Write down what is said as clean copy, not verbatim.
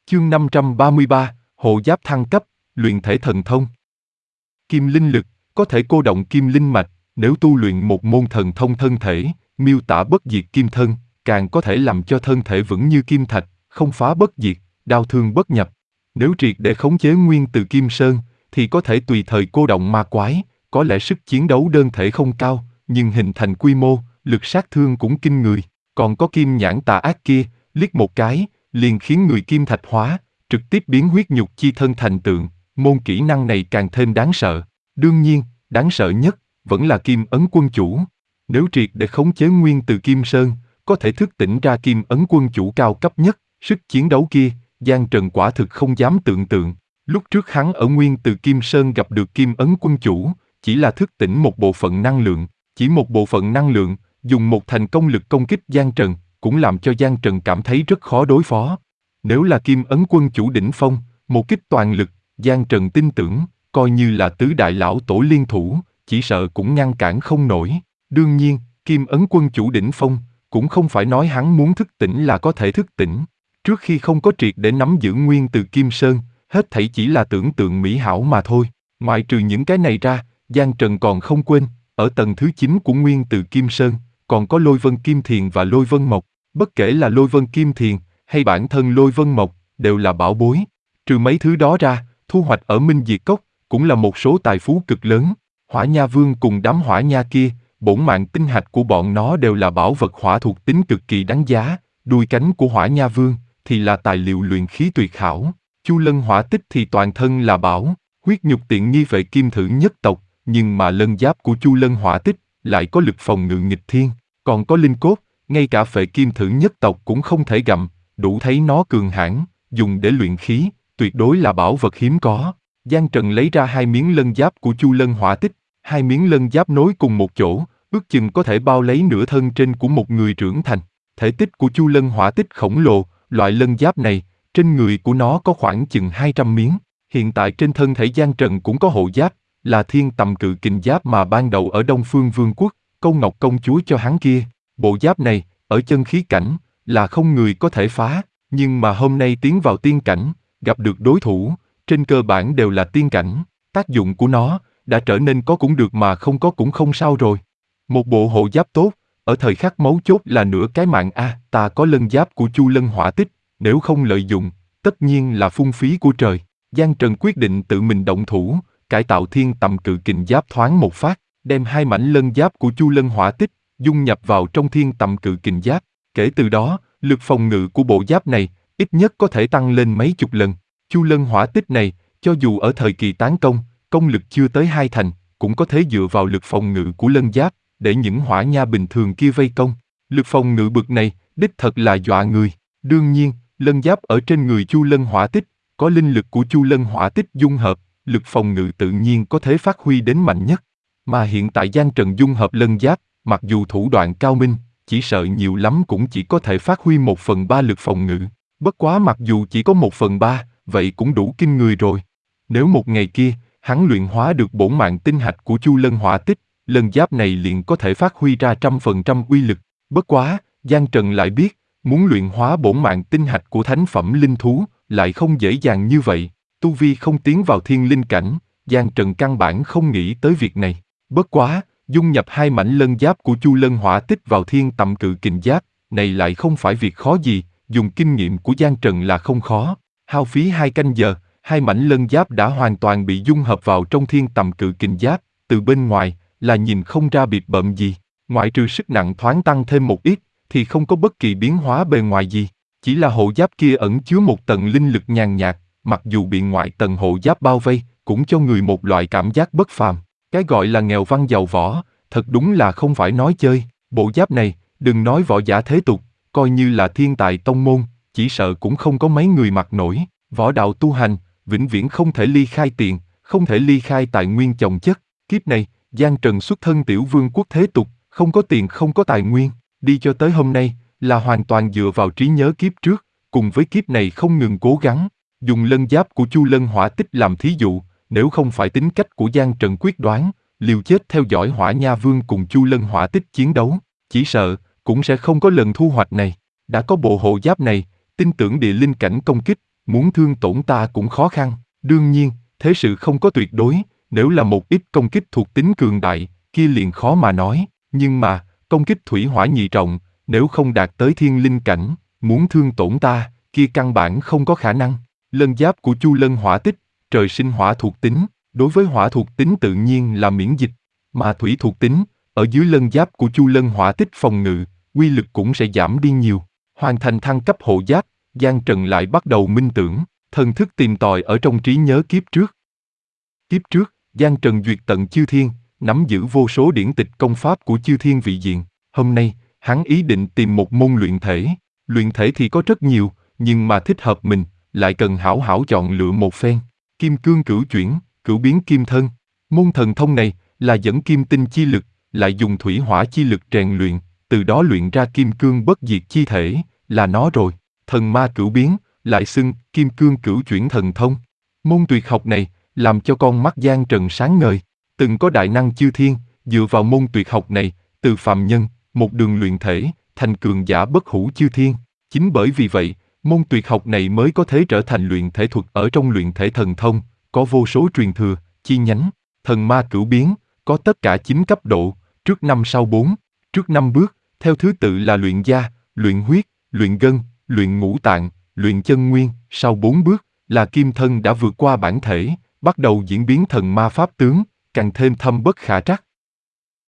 Chương 533, hộ giáp thăng cấp, luyện thể thần thông. Kim linh lực, có thể cô động kim linh mạch, nếu tu luyện một môn thần thông thân thể, miêu tả bất diệt kim thân, càng có thể làm cho thân thể vững như kim thạch, không phá bất diệt, đao thương bất nhập. Nếu triệt để khống chế nguyên từ kim sơn, thì có thể tùy thời cô động ma quái, có lẽ sức chiến đấu đơn thể không cao, nhưng hình thành quy mô, lực sát thương cũng kinh người. Còn có kim nhãn tà ác kia, liếc một cái, liền khiến người kim thạch hóa, trực tiếp biến huyết nhục chi thân thành tượng, môn kỹ năng này càng thêm đáng sợ. Đương nhiên, đáng sợ nhất, vẫn là kim ấn quân chủ. Nếu triệt để khống chế nguyên từ kim sơn, có thể thức tỉnh ra kim ấn quân chủ cao cấp nhất, sức chiến đấu kia, Giang Trần quả thực không dám tưởng tượng. Lúc trước hắn ở nguyên từ kim sơn gặp được kim ấn quân chủ, chỉ là thức tỉnh một bộ phận năng lượng, chỉ một bộ phận năng lượng, dùng một thành công lực công kích Giang Trần, cũng làm cho Giang Trần cảm thấy rất khó đối phó. Nếu là kim ấn quân chủ đỉnh phong, một kích toàn lực, Giang Trần tin tưởng, coi như là tứ đại lão tổ liên thủ, chỉ sợ cũng ngăn cản không nổi. Đương nhiên, kim ấn quân chủ đỉnh phong, cũng không phải nói hắn muốn thức tỉnh là có thể thức tỉnh. Trước khi không có triệt để nắm giữ nguyên từ Kim Sơn, hết thảy chỉ là tưởng tượng mỹ hảo mà thôi. Ngoại trừ những cái này ra, Giang Trần còn không quên, ở tầng thứ 9 của nguyên từ Kim Sơn, còn có Lôi Vân Kim Thiền và Lôi Vân Mộc. Bất kể là Lôi Vân Kim Thiền, hay bản thân Lôi Vân Mộc, đều là bảo bối. Trừ mấy thứ đó ra, thu hoạch ở Minh Diệt Cốc, cũng là một số tài phú cực lớn. Hỏa Nha Vương cùng đám hỏa nha kia, bổn mạng tinh hạch của bọn nó đều là bảo vật hỏa thuộc tính cực kỳ đáng giá. Đuôi cánh của Hỏa Nha Vương thì là tài liệu luyện khí tuyệt hảo. Chu Lân Hỏa Tích thì toàn thân là bảo, huyết nhục tiện nghi vệ kim thử nhất tộc, nhưng mà lân giáp của Chu Lân Hỏa Tích lại có lực phòng ngự nghịch thiên, còn có linh cốt, ngay cả phệ kim thử nhất tộc cũng không thể gặm, đủ thấy nó cường hãn, dùng để luyện khí, tuyệt đối là bảo vật hiếm có. Giang Trần lấy ra 2 miếng lân giáp của Chu Lân Hỏa Tích, 2 miếng lân giáp nối cùng một chỗ, ước chừng có thể bao lấy nửa thân trên của một người trưởng thành. Thể tích của Chu Lân Hỏa Tích khổng lồ, loại lân giáp này, trên người của nó có khoảng chừng 200 miếng. Hiện tại trên thân thể Giang Trần cũng có hộ giáp, là thiên tầm cự kình giáp mà ban đầu ở Đông Phương Vương quốc, Câu Ngọc công chúa cho hắn kia. Bộ giáp này, ở chân khí cảnh, là không người có thể phá, nhưng mà hôm nay tiến vào tiên cảnh, gặp được đối thủ, trên cơ bản đều là tiên cảnh, tác dụng của nó, đã trở nên có cũng được mà không có cũng không sao rồi. Một bộ hộ giáp tốt, ở thời khắc mấu chốt là nửa cái mạng a, ta có lân giáp của Chu Lân Hỏa Tích, nếu không lợi dụng, tất nhiên là phung phí của trời. Giang Trần quyết định tự mình động thủ, cải tạo thiên tầm cự kình giáp thoáng một phát, đem 2 mảnh lân giáp của Chu Lân Hỏa Tích dung nhập vào trong thiên tầm cự kình giáp. Kể từ đó, lực phòng ngự của bộ giáp này ít nhất có thể tăng lên mấy chục lần. Chu Lân Hỏa Tích này, cho dù ở thời kỳ tán công, công lực chưa tới 2 thành, cũng có thể dựa vào lực phòng ngự của lân giáp để những hỏa nha bình thường kia vây công. Lực phòng ngự bực này, đích thật là dọa người. Đương nhiên, lân giáp ở trên người Chu Lân Hỏa Tích, có linh lực của Chu Lân Hỏa Tích dung hợp, lực phòng ngự tự nhiên có thể phát huy đến mạnh nhất. Mà hiện tại Giang Trần dung hợp lân giáp, mặc dù thủ đoạn cao minh, chỉ sợ nhiều lắm cũng chỉ có thể phát huy 1/3 lực phòng ngự. Bất quá mặc dù chỉ có 1/3, vậy cũng đủ kinh người rồi. Nếu một ngày kia, hắn luyện hóa được bổn mạng tinh hạch của Chu Lân Hỏa Tích, lân giáp này liền có thể phát huy ra 100% uy lực. Bất quá, Giang Trần lại biết, muốn luyện hóa bổn mạng tinh hạch của thánh phẩm linh thú, lại không dễ dàng như vậy. Tu vi không tiến vào thiên linh cảnh, Giang Trần căn bản không nghĩ tới việc này. Bất quá, dung nhập 2 mảnh lân giáp của Chu Lân Hỏa Tích vào thiên tầm cự kình giáp, này lại không phải việc khó gì, dùng kinh nghiệm của Giang Trần là không khó. Hao phí 2 canh giờ, 2 mảnh lân giáp đã hoàn toàn bị dung hợp vào trong thiên tầm cự kình giáp, từ bên ngoài, là nhìn không ra bịp bợm gì. Ngoại trừ sức nặng thoáng tăng thêm một ít, thì không có bất kỳ biến hóa bề ngoài gì. Chỉ là hộ giáp kia ẩn chứa một tầng linh lực nhàn nhạt, mặc dù bị ngoại tầng hộ giáp bao vây, cũng cho người một loại cảm giác bất phàm. Cái gọi là nghèo văn giàu võ, thật đúng là không phải nói chơi. Bộ giáp này, đừng nói võ giả thế tục, coi như là thiên tài tông môn, chỉ sợ cũng không có mấy người mặc nổi. Võ đạo tu hành, vĩnh viễn không thể ly khai tiền, không thể ly khai tài nguyên chồng chất. Kiếp này, Giang Trần xuất thân tiểu vương quốc thế tục, không có tiền không có tài nguyên, đi cho tới hôm nay, là hoàn toàn dựa vào trí nhớ kiếp trước, cùng với kiếp này không ngừng cố gắng. Dùng lân giáp của Chu Lân Hỏa Tích làm thí dụ, nếu không phải tính cách của Giang Trần quyết đoán, liều chết theo dõi Hỏa Nha Vương cùng Chu Lân Hỏa Tích chiến đấu, chỉ sợ, cũng sẽ không có lần thu hoạch này. Đã có bộ hộ giáp này, tin tưởng địa linh cảnh công kích, muốn thương tổn ta cũng khó khăn. Đương nhiên, thế sự không có tuyệt đối, nếu là một ít công kích thuộc tính cường đại, kia liền khó mà nói, nhưng mà, công kích thủy hỏa nhị trọng, nếu không đạt tới thiên linh cảnh, muốn thương tổn ta, kia căn bản không có khả năng. Lân giáp của Chu Lân hỏa tích, trời sinh hỏa thuộc tính, đối với hỏa thuộc tính tự nhiên là miễn dịch, mà thủy thuộc tính, ở dưới lân giáp của Chu Lân hỏa tích phòng ngự, uy lực cũng sẽ giảm đi nhiều. Hoàn thành thăng cấp hộ giáp, Giang Trần lại bắt đầu minh tưởng, thần thức tìm tòi ở trong trí nhớ kiếp trước. Kiếp trước, Giang Trần duyệt tận chư thiên, nắm giữ vô số điển tịch công pháp của chư thiên vị diện. Hôm nay, hắn ý định tìm một môn luyện thể. Luyện thể thì có rất nhiều, nhưng mà thích hợp mình, lại cần hảo hảo chọn lựa một phen. Kim cương cửu chuyển, cửu biến kim thân. Môn thần thông này là dẫn kim tinh chi lực, lại dùng thủy hỏa chi lực rèn luyện, từ đó luyện ra kim cương bất diệt chi thể, là nó rồi. Thần ma cửu biến, lại xưng kim cương cửu chuyển thần thông. Môn tuyệt học này làm cho con mắt Giang Trần sáng ngời. Từng có đại năng chư thiên, dựa vào môn tuyệt học này, từ phàm nhân, một đường luyện thể, thành cường giả bất hủ chư thiên. Chính bởi vì vậy, môn tuyệt học này mới có thể trở thành luyện thể thuật ở trong luyện thể thần thông, có vô số truyền thừa, chi nhánh. Thần ma cửu biến, có tất cả 9 cấp độ, trước 5 sau 4, trước 5 bước, theo thứ tự là luyện da, luyện huyết, luyện gân, luyện ngũ tạng, luyện chân nguyên, sau 4 bước, là kim thân đã vượt qua bản thể, bắt đầu diễn biến thần ma pháp tướng, càng thêm thâm bất khả trắc.